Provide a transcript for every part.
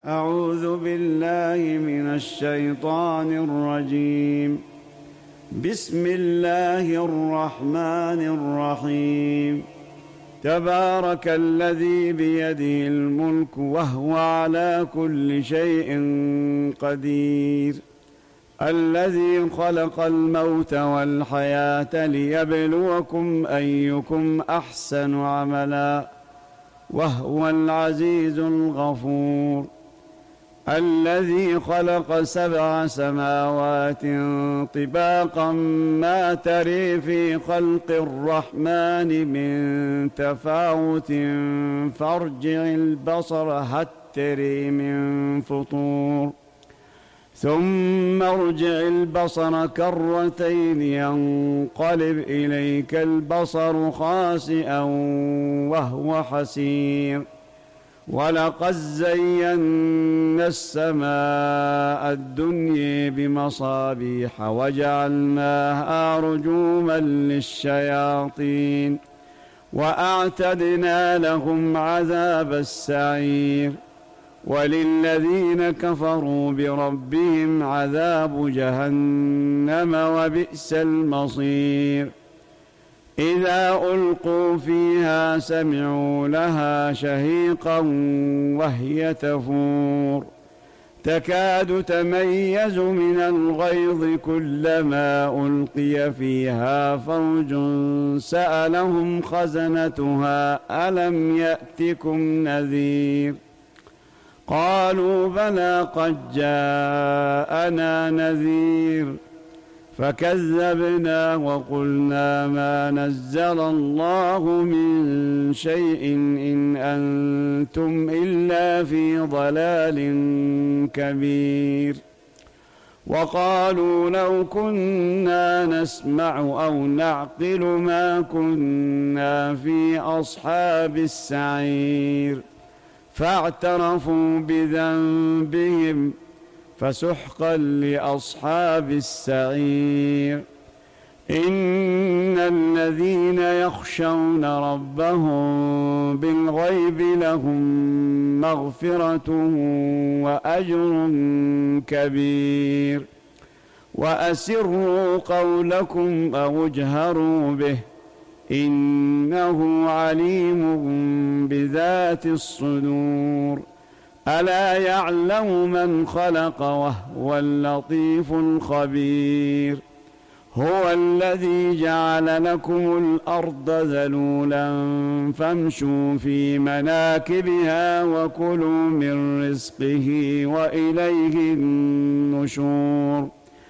أعوذ بالله من الشيطان الرجيم. بسم الله الرحمن الرحيم. تبارك الذي بيده الملك وهو على كل شيء قدير، الذي خلق الموت والحياة ليبلوكم أيكم أحسن عملا، وهو العزيز الغفور، الذي خلق 7 سماوات طباقا ما تري في خلق الرحمن من تفاوت فارجع البصر هل تري من فطور، ثم ارجع البصر كرتين ينقلب إليك البصر خاسئا وهو حسير، ولقد زينا السماء الدنيا بمصابيح وجعلناها رجوما للشياطين وأعتدنا لهم عذاب السعير، وللذين كفروا بربهم عذاب جهنم وبئس المصير. إذا ألقوا فيها سمعوا لها شهيقا وهي تفور، تكاد تميز من الغيظ كلما ألقي فيها فوج سألهم خزنتها ألم يأتكم نذير، قالوا بلى قد جاءنا نذير، فكذبنا وقلنا ما نزل الله من شيء إن أنتم إلا في ضلال كبير. وقالوا لو كنا نسمع أو نعقل ما كنا في أصحاب السعير، فاعترفوا بذنبهم فسحقا لأصحاب السعير. إن الذين يخشون ربهم بالغيب لهم مغفرة وأجر كبير. وأسروا قولكم أو اجهروا به إنه عليم بذات الصدور. ألا يعلم من خلق وهو اللطيف الخبير. هو الذي جعل لكم الأرض ذلولا فامشوا في مناكبها وكلوا من رزقه وإليه النشور.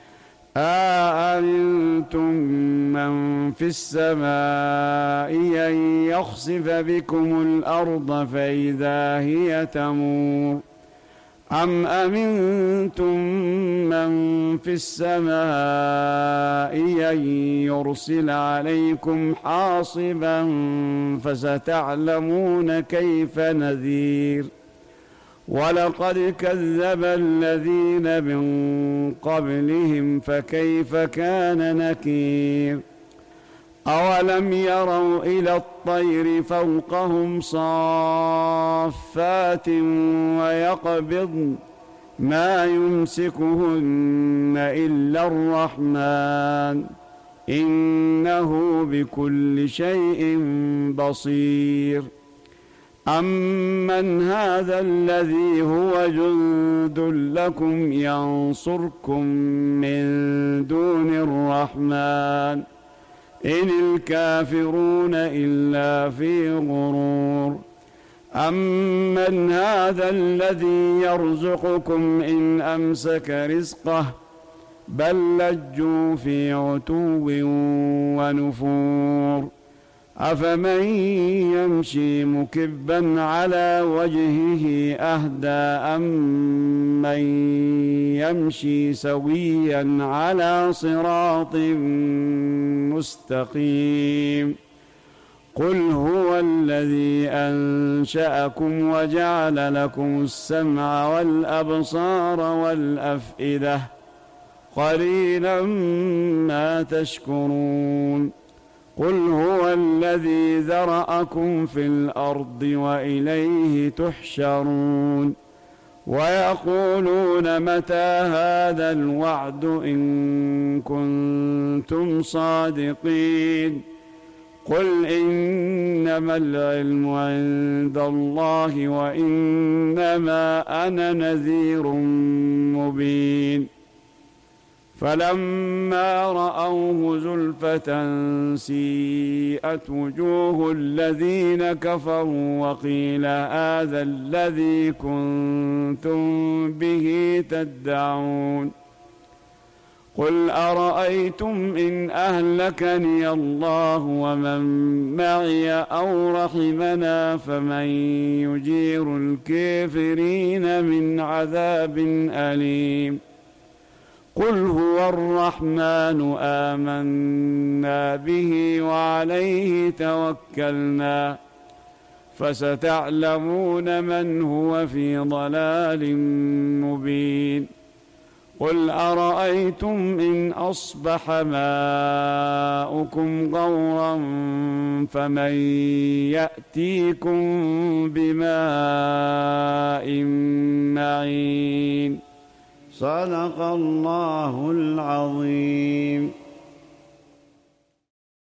أأمنتم من في السماء أن يخسف بكم الأرض فإذا هي تمور، أم أمنتم من في السماء أن يرسل عليكم حاصبا فستعلمون كيف نذير. ولقد كذب الذين من قبلهم فكيف كان نكير. أولم يروا إلى الطير فوقهم صافات ويقبضن ما يمسكهن إلا الرحمن إنه بكل شيء بصير. أمن هذا الذي هو جند لكم ينصركم من دون الرحمن إن الكافرون إلا في غرور. أمن هذا الذي يرزقكم إن أمسك رزقه بل لجوا في عتو ونفور. أفمن يمشي مكبا على وجهه أهدى أمن يمشي سويا على صراط مستقيم. قل هو الذي أنشأكم وجعل لكم السمع والأبصار والأفئدة قليلا ما تشكرون. قل هو الذي ذرأكم في الأرض وإليه تحشرون. ويقولون متى هذا الوعد إن كنتم صادقين قل إنما العلم عند الله وإنما أنا نذير مبين فلما رأوه زلفة سيئت وجوه الذين كفروا وقيل هذا الذي كنتم به تدعون قل أرأيتم إن أهلكني الله ومن معي أو رحمنا فمن يجير الكافرين من عذاب أليم قل هو الرحمن آمنا به وعليه توكلنا فستعلمون من هو في ضلال مبين قل أرأيتم إن أصبح ماؤكم غورا فمن يأتيكم بماء معين صدق الله العظيم.